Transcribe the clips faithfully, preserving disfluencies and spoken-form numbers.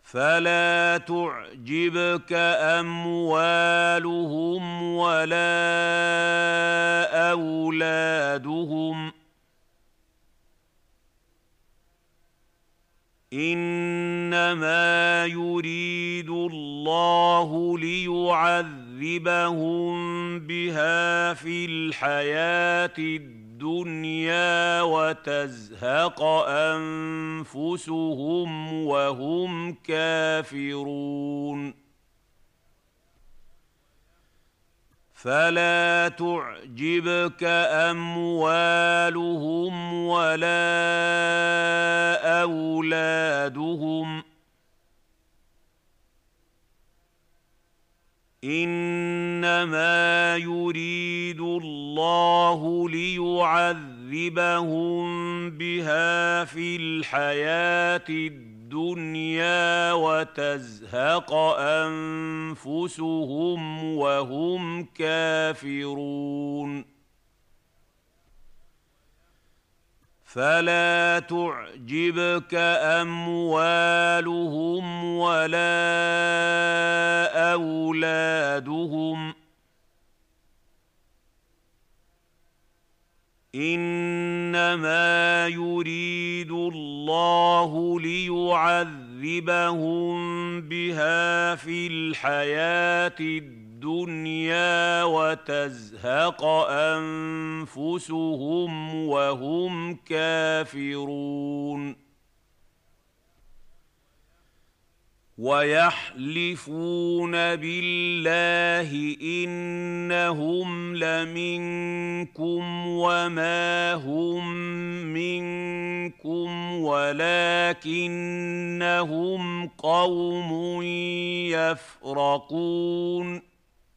فلا تعجبك أموالهم ولا أولادهم، إنما يريد الله ليعذبهم بها في الحياة الدنيا وتزهق أنفسهم وهم كافرون. فلا تعجبك أموالهم ولا أولادهم، إنما يريد الله ليعذبهم بها في الحياة الدنيا وتزهق أنفسهم وهم كافرون. فلا تعجبك أموالهم ولا أولادهم، إنما يريد الله ليعذبهم بها في الحياة الدنيا وتزهق أنفسهم وهم كافرون. ويحلفون بالله إنهم لمنكم وما هم منكم ولكنهم قوم يفرقون.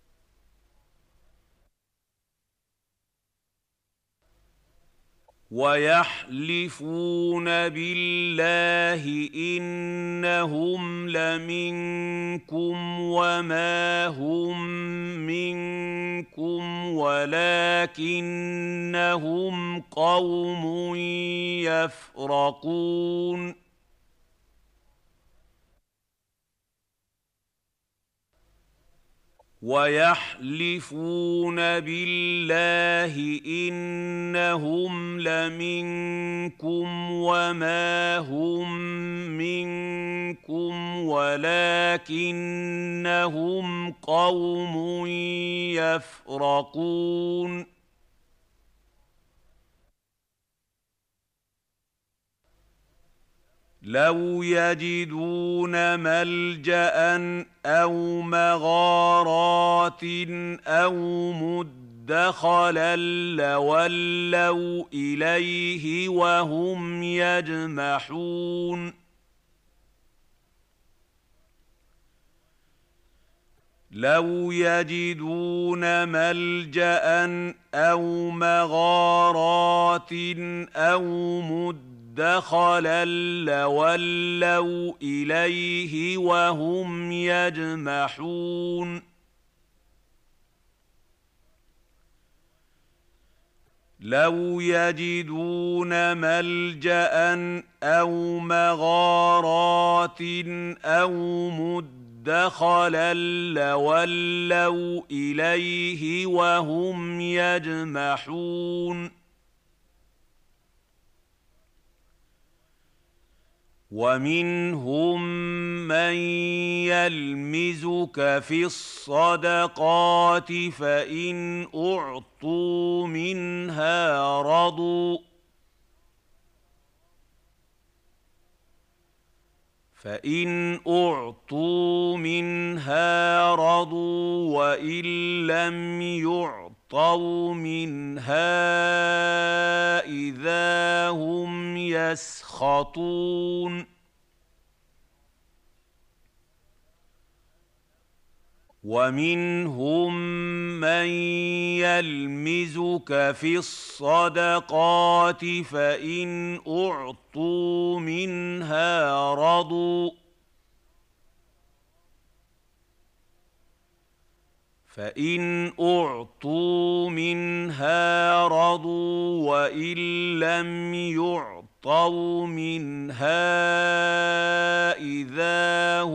ويحلفون بالله إنهم لمنكم وما هم منكم ولكنهم قوم يفرقون. ويحلفون بالله إنهم لمنكم وما هم منكم ولكنهم قوم يفرقون. لو يجدون ملجأ أو مغارات أو مدخلا لولوا إليه وهم يجمحون. لو يجدون ملجأ أو مغارات أو مدخلا دخلا لولوا إليه وهم يجمحون. لو يجدون ملجأ أو مغارات أو مدخلا لولوا إليه وهم يجمحون. ومنهم من يلمزك في الصدقات فإن أعطوا منها رضوا فإن أعطوا منها رضوا وإن لم يعطوا منها إذا هم يسخطون. ومنهم من يلمزك في الصدقات فإن أعطوا منها رضوا فإن أعطوا منها رضوا وإن لم يعطوا منها إذا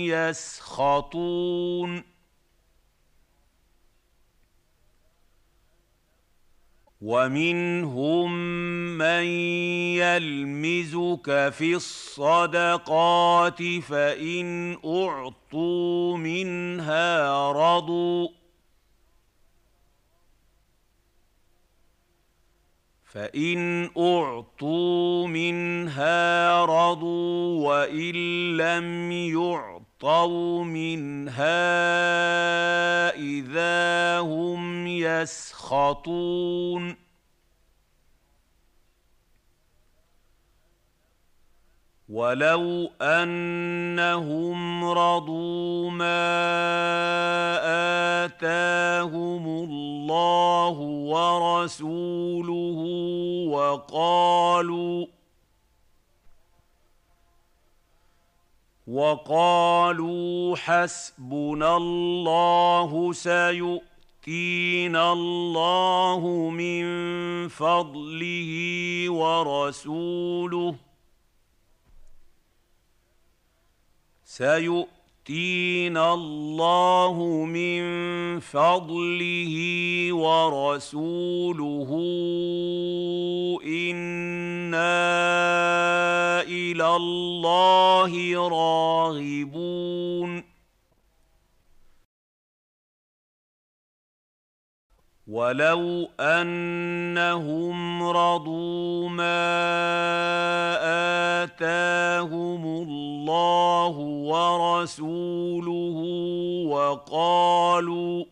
يسخطون ومنهم من يلمزك في الصدقات فإن أعطوا منها رضوا فإن أعطوا منها رضوا وإن لم يعطوا منها إذا هم يسخطون ولو أنهم رضوا ما آتاهم الله ورسوله وقالوا وقالوا حسبنا الله سيؤتينا الله من فضله ورسوله سيؤتينا الله من فضله ورسوله إنا إلى الله راغبون ولو أنهم رضوا ما آتاهم الله ورسوله وقالوا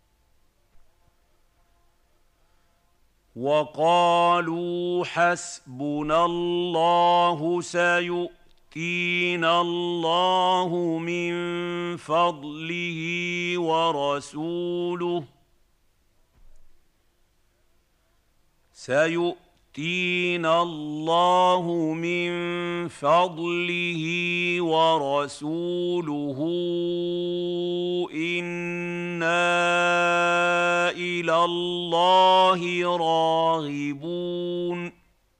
وقالوا حسبنا الله سيؤتينا الله من فضله ورسوله سيؤتينا الله من فضله ورسوله إنا إلى الله راغبون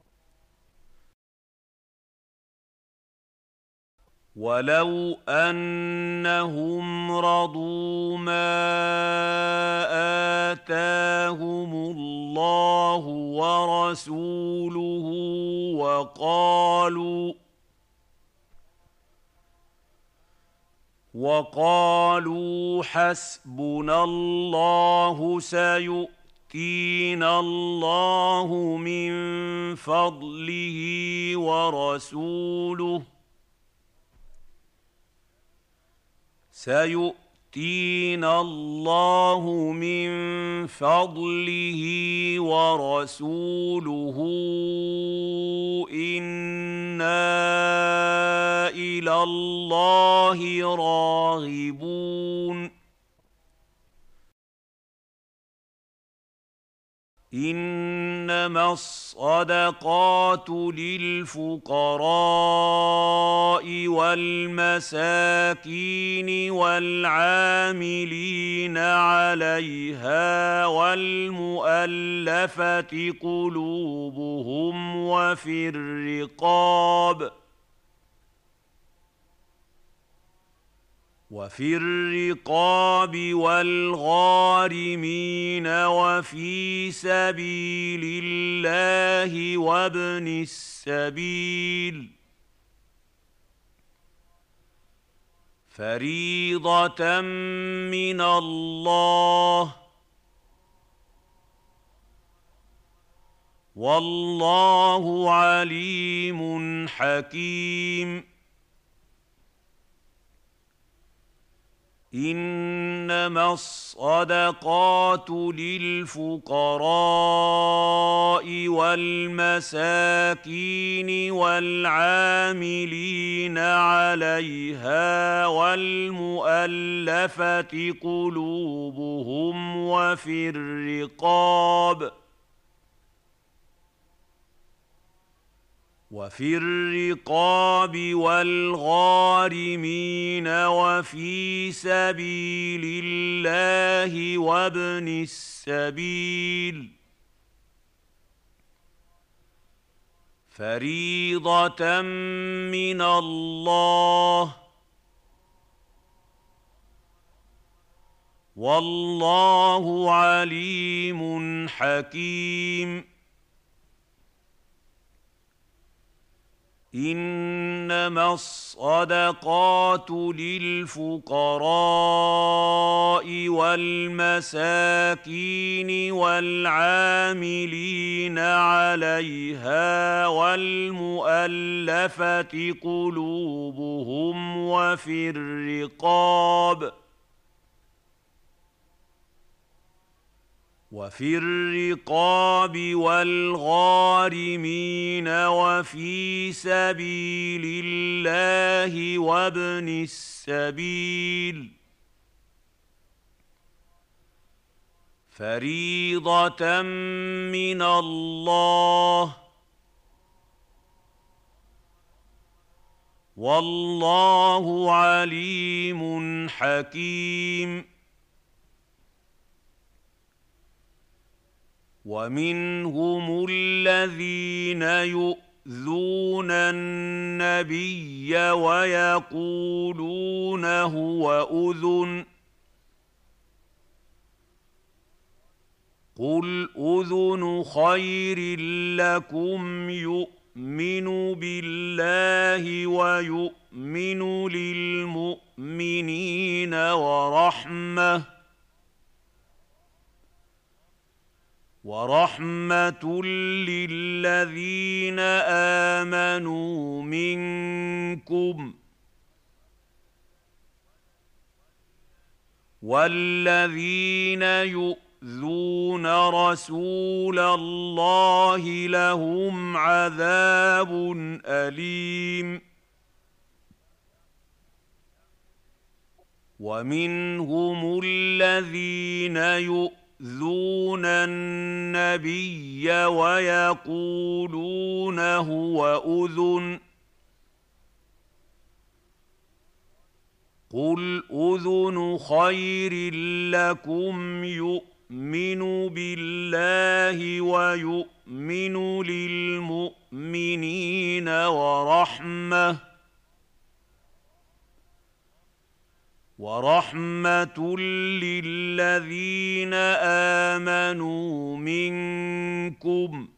ولو أنهم رضوا ما آتاهم الله ورسوله وقالوا وقالوا حسبنا الله سيؤتينا الله من فضله ورسوله سيؤتينا الله من فضله ورسوله إنا إلى الله راغبون إنما الصدقات للفقراء والمساكين والعاملين عليها والمؤلفة قلوبهم وفي الرقاب وفي الرقاب والغارمين وفي سبيل الله وابن السبيل فريضة من الله والله عليم حكيم إنما الصدقات للفقراء والمساكين والعاملين عليها والمؤلفة قلوبهم وفي الرقاب وفي الرقاب والغارمين وفي سبيل الله وابن السبيل فريضة من الله والله عليم حكيم إنما الصدقات للفقراء والمساكين والعاملين عليها والمؤلفة قلوبهم وفي الرقاب وفي الرقاب والغارمين وفي سبيل الله وابن السبيل فريضة من الله والله عليم حكيم ومنهم الذين يؤذون النبي ويقولون هو أذن قل أذن خير لكم يؤمن بالله ويؤمن للمؤمنين ورحمة ورحمة للذين آمنوا منكم والذين يؤذون رسول الله لهم عذاب أليم ومنهم الذين يؤذون يؤذون النبي ويقولون هو أذن قل أذن خير لكم يؤمن بالله ويؤمن للمؤمنين ورحمة ورحمة للذين آمنوا منكم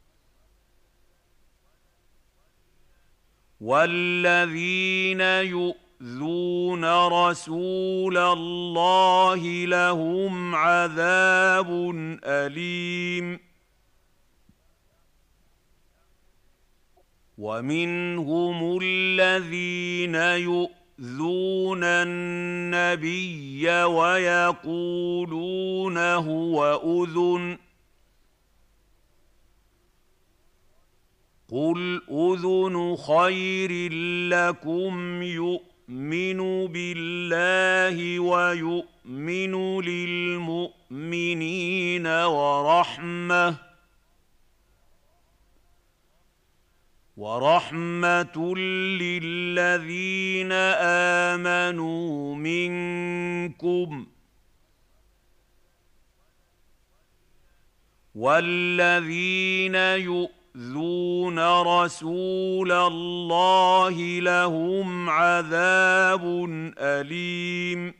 والذين يؤذون رسول الله لهم عذاب أليم ومنهم الذين يؤذون يؤذون النبي ويقولون هو أذن قل أذن خير لكم يؤمن بالله ويؤمن للمؤمنين ورحمة ورحمة للذين آمنوا منكم والذين يؤذون رسول الله لهم عذاب أليم